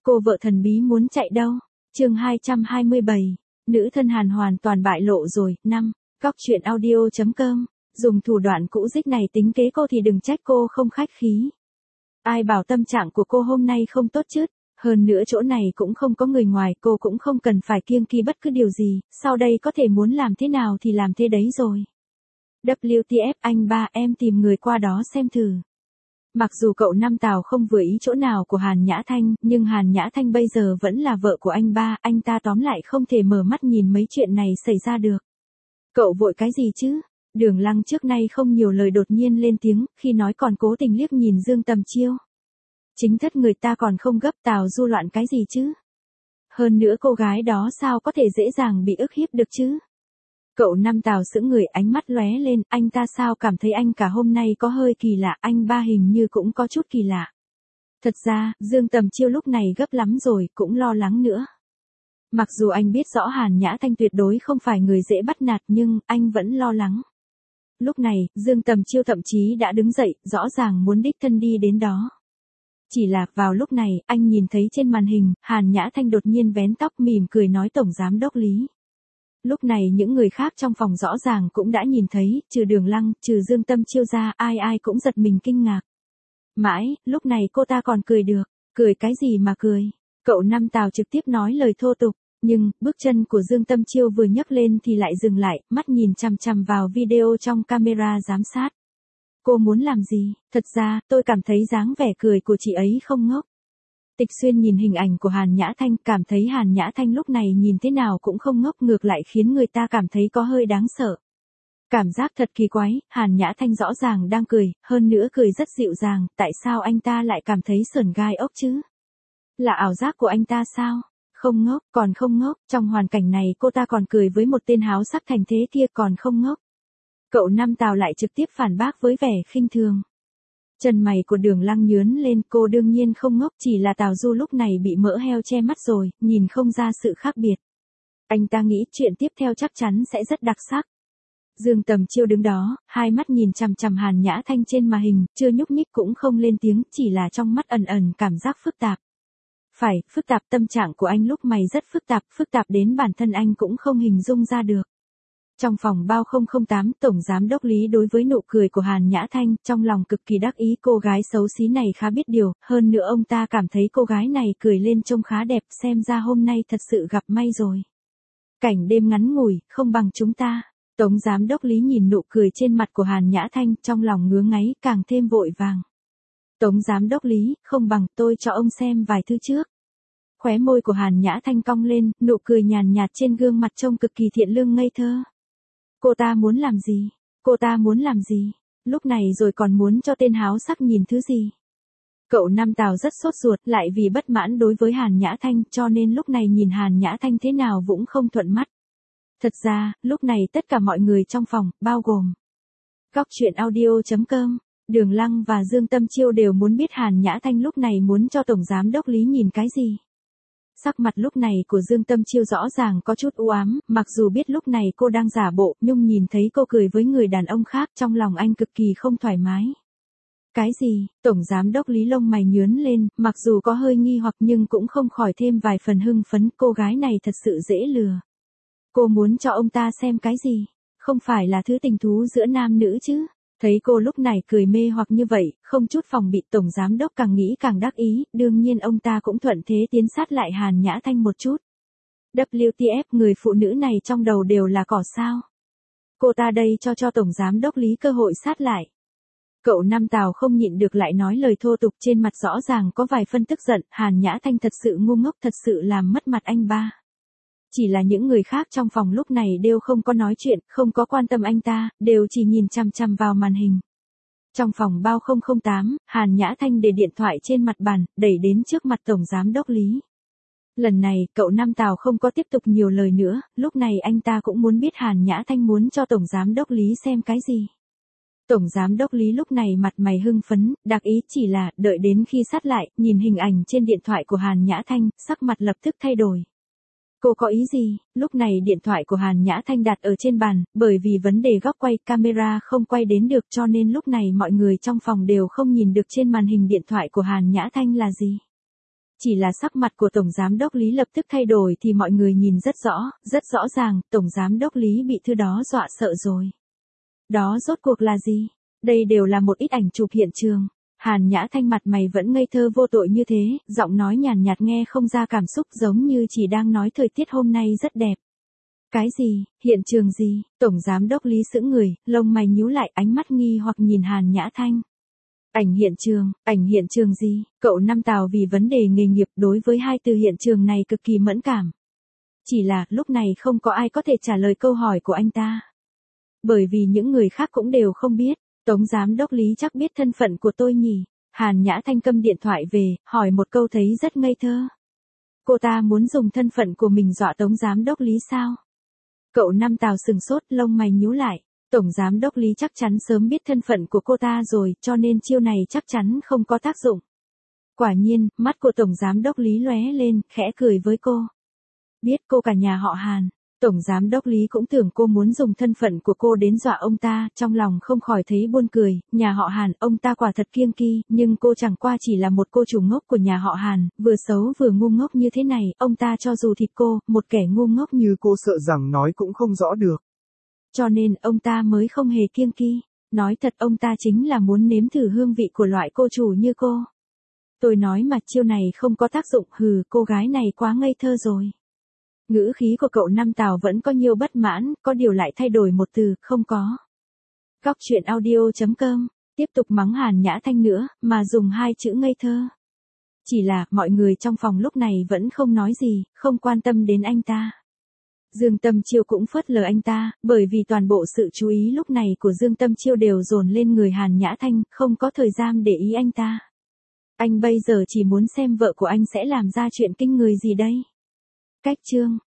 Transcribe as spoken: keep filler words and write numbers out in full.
Cô vợ thần bí muốn chạy đâu? Chương hai trăm hai mươi bảy. Nữ thân Hàn hoàn toàn bại lộ rồi. năm. Góc truyện audio chấm com. Dùng thủ đoạn cũ dích này tính kế cô thì đừng trách cô không khách khí. Ai bảo tâm trạng của cô hôm nay không tốt chứ? Hơn nữa chỗ này cũng không có người ngoài, cô cũng không cần phải kiêng kỵ bất cứ điều gì, sau đây có thể muốn làm thế nào thì làm thế đấy rồi. vê kép tê ép anh ba em tìm người qua đó xem thử. Mặc dù cậu Năm Tào không vừa ý chỗ nào của Hàn Nhã Thanh, nhưng Hàn Nhã Thanh bây giờ vẫn là vợ của anh ba, anh ta tóm lại không thể mở mắt nhìn mấy chuyện này xảy ra được. Cậu vội cái gì chứ? Đường Lăng trước nay không nhiều lời đột nhiên lên tiếng, khi nói còn cố tình liếc nhìn Dương Tầm Chiêu. Chính thất người ta còn không gấp, Tào Du loạn cái gì chứ? Hơn nữa cô gái đó sao có thể dễ dàng bị ức hiếp được chứ? Cậu Năm Tào sững người, ánh mắt lóe lên, anh ta sao cảm thấy anh cả hôm nay có hơi kỳ lạ, anh ba hình như cũng có chút kỳ lạ. Thật ra, Dương Tầm Chiêu lúc này gấp lắm rồi, cũng lo lắng nữa. Mặc dù anh biết rõ Hàn Nhã Thanh tuyệt đối không phải người dễ bắt nạt nhưng, anh vẫn lo lắng. Lúc này, Dương Tầm Chiêu thậm chí đã đứng dậy, rõ ràng muốn đích thân đi đến đó. Chỉ là, vào lúc này, anh nhìn thấy trên màn hình, Hàn Nhã Thanh đột nhiên vén tóc mỉm cười nói Tổng Giám Đốc Lý. Lúc này những người khác trong phòng rõ ràng cũng đã nhìn thấy, trừ Đường Lăng, trừ Dương Tầm Chiêu ra, ai ai cũng giật mình kinh ngạc. Mãi, lúc này cô ta còn cười được, cười cái gì mà cười. Cậu Năm Tào trực tiếp nói lời thô tục, nhưng, bước chân của Dương Tầm Chiêu vừa nhấc lên thì lại dừng lại, mắt nhìn chằm chằm vào video trong camera giám sát. Cô muốn làm gì? Thật ra, tôi cảm thấy dáng vẻ cười của chị ấy không ngốc. Tịch Xuyên nhìn hình ảnh của Hàn Nhã Thanh, cảm thấy Hàn Nhã Thanh lúc này nhìn thế nào cũng không ngốc, ngược lại khiến người ta cảm thấy có hơi đáng sợ. Cảm giác thật kỳ quái, Hàn Nhã Thanh rõ ràng đang cười, hơn nữa cười rất dịu dàng, tại sao anh ta lại cảm thấy sởn gai ốc chứ? Là ảo giác của anh ta sao? Không ngốc, còn không ngốc, trong hoàn cảnh này cô ta còn cười với một tên háo sắc thành thế kia còn không ngốc. Cậu Năm Tào lại trực tiếp phản bác với vẻ khinh thường. Chân mày của Đường Lăng nhướng lên, cô đương nhiên không ngốc, chỉ là Tào Du lúc này bị mỡ heo che mắt rồi, nhìn không ra sự khác biệt. Anh ta nghĩ chuyện tiếp theo chắc chắn sẽ rất đặc sắc. Dương Tầm Chiêu đứng đó, hai mắt nhìn chằm chằm Hàn Nhã Thanh trên màn hình, chưa nhúc nhích cũng không lên tiếng, chỉ là trong mắt ẩn ẩn cảm giác phức tạp. Phải, phức tạp, tâm trạng của anh lúc này rất phức tạp, phức tạp đến bản thân anh cũng không hình dung ra được. Trong phòng bao không không tám, Tổng Giám Đốc Lý đối với nụ cười của Hàn Nhã Thanh, trong lòng cực kỳ đắc ý, cô gái xấu xí này khá biết điều, hơn nữa ông ta cảm thấy cô gái này cười lên trông khá đẹp, xem ra hôm nay thật sự gặp may rồi. Cảnh đêm ngắn ngủi, không bằng chúng ta. Tổng Giám Đốc Lý nhìn nụ cười trên mặt của Hàn Nhã Thanh, trong lòng ngứa ngáy, càng thêm vội vàng. Tổng Giám Đốc Lý, không bằng tôi cho ông xem vài thứ trước. Khóe môi của Hàn Nhã Thanh cong lên, nụ cười nhàn nhạt trên gương mặt trông cực kỳ thiện lương ngây thơ. Cô ta muốn làm gì? Cô ta muốn làm gì? Lúc này rồi còn muốn cho tên háo sắc nhìn thứ gì? Cậu Năm Tào rất sốt ruột, lại vì bất mãn đối với Hàn Nhã Thanh, cho nên lúc này nhìn Hàn Nhã Thanh thế nào cũng không thuận mắt. Thật ra, lúc này tất cả mọi người trong phòng, bao gồm góc truyện audio chấm com, Đường Lăng và Dương Tầm Chiêu đều muốn biết Hàn Nhã Thanh lúc này muốn cho Tổng Giám Đốc Lý nhìn cái gì. Sắc mặt lúc này của Dương Tầm Chiêu rõ ràng có chút u ám, mặc dù biết lúc này cô đang giả bộ, nhưng nhìn thấy cô cười với người đàn ông khác trong lòng anh cực kỳ không thoải mái. Cái gì? Tổng Giám Đốc Lý lông mày nhướng lên, mặc dù có hơi nghi hoặc nhưng cũng không khỏi thêm vài phần hưng phấn, cô gái này thật sự dễ lừa. Cô muốn cho ông ta xem cái gì? Không phải là thứ tình thú giữa nam nữ chứ? Thấy cô lúc này cười mê hoặc như vậy, không chút phòng bị, Tổng Giám Đốc càng nghĩ càng đắc ý, đương nhiên ông ta cũng thuận thế tiến sát lại Hàn Nhã Thanh một chút. vê kép tê ép, người phụ nữ này trong đầu đều là cỏ sao? Cô ta đây cho cho Tổng Giám Đốc Lý cơ hội sát lại. Cậu Năm Tào không nhịn được lại nói lời thô tục, trên mặt rõ ràng có vài phân tức giận, Hàn Nhã Thanh thật sự ngu ngốc, thật sự làm mất mặt anh ba. Chỉ là những người khác trong phòng lúc này đều không có nói chuyện, không có quan tâm anh ta, đều chỉ nhìn chằm chằm vào màn hình. Trong phòng bao không không tám, Hàn Nhã Thanh để điện thoại trên mặt bàn, đẩy đến trước mặt Tổng Giám Đốc Lý. Lần này, cậu Năm Tào không có tiếp tục nhiều lời nữa, lúc này anh ta cũng muốn biết Hàn Nhã Thanh muốn cho Tổng Giám Đốc Lý xem cái gì. Tổng Giám Đốc Lý lúc này mặt mày hưng phấn, đặc ý chỉ là, đợi đến khi sát lại, nhìn hình ảnh trên điện thoại của Hàn Nhã Thanh, sắc mặt lập tức thay đổi. Cô có ý gì? Lúc này điện thoại của Hàn Nhã Thanh đặt ở trên bàn, bởi vì vấn đề góc quay camera không quay đến được cho nên lúc này mọi người trong phòng đều không nhìn được trên màn hình điện thoại của Hàn Nhã Thanh là gì. Chỉ là sắc mặt của Tổng Giám đốc Lý lập tức thay đổi thì mọi người nhìn rất rõ, rất rõ ràng, Tổng Giám đốc Lý bị thứ đó dọa sợ rồi. Đó rốt cuộc là gì? Đây đều là một ít ảnh chụp hiện trường. Hàn Nhã Thanh mặt mày vẫn ngây thơ vô tội như thế, giọng nói nhàn nhạt nghe không ra cảm xúc giống như chỉ đang nói thời tiết hôm nay rất đẹp. Cái gì, hiện trường gì? Tổng Giám đốc Lý sững người, lông mày nhíu lại ánh mắt nghi hoặc nhìn Hàn Nhã Thanh. Ảnh hiện trường, ảnh hiện trường gì? Cậu Năm Tào vì vấn đề nghề nghiệp đối với hai từ hiện trường này cực kỳ mẫn cảm. Chỉ là lúc này không có ai có thể trả lời câu hỏi của anh ta. Bởi vì những người khác cũng đều không biết. Tống Giám đốc Lý chắc biết thân phận của tôi nhỉ? Hàn Nhã Thanh cầm điện thoại về, hỏi một câu thấy rất ngây thơ. Cô ta muốn dùng thân phận của mình dọa Tống Giám đốc Lý sao? Cậu Năm Tào sừng sốt, lông mày nhíu lại. Tổng Giám đốc Lý chắc chắn sớm biết thân phận của cô ta rồi, cho nên chiêu này chắc chắn không có tác dụng. Quả nhiên, mắt của Tổng Giám đốc Lý lóe lên, khẽ cười với cô. Biết cô cả nhà họ Hàn. Tổng Giám đốc Lý cũng tưởng cô muốn dùng thân phận của cô đến dọa ông ta, trong lòng không khỏi thấy buồn cười, nhà họ Hàn, ông ta quả thật kiêng kỳ, nhưng cô chẳng qua chỉ là một cô chủ ngốc của nhà họ Hàn, vừa xấu vừa ngu ngốc như thế này, ông ta cho dù thịt cô, một kẻ ngu ngốc như cô sợ rằng nói cũng không rõ được. Cho nên ông ta mới không hề kiêng kỳ, nói thật ông ta chính là muốn nếm thử hương vị của loại cô chủ như cô. Tôi nói mà chiêu này không có tác dụng, hừ, cô gái này quá ngây thơ rồi. Ngữ khí của cậu Năm Tào vẫn có nhiều bất mãn, có điều lại thay đổi một từ, không có. Góc truyện audio chấm com, tiếp tục mắng Hàn Nhã Thanh nữa, mà dùng hai chữ ngây thơ. Chỉ là, mọi người trong phòng lúc này vẫn không nói gì, không quan tâm đến anh ta. Dương Tâm Chiêu cũng phớt lờ anh ta, bởi vì toàn bộ sự chú ý lúc này của Dương Tâm Chiêu đều dồn lên người Hàn Nhã Thanh, không có thời gian để ý anh ta. Anh bây giờ chỉ muốn xem vợ của anh sẽ làm ra chuyện kinh người gì đây. Cách chương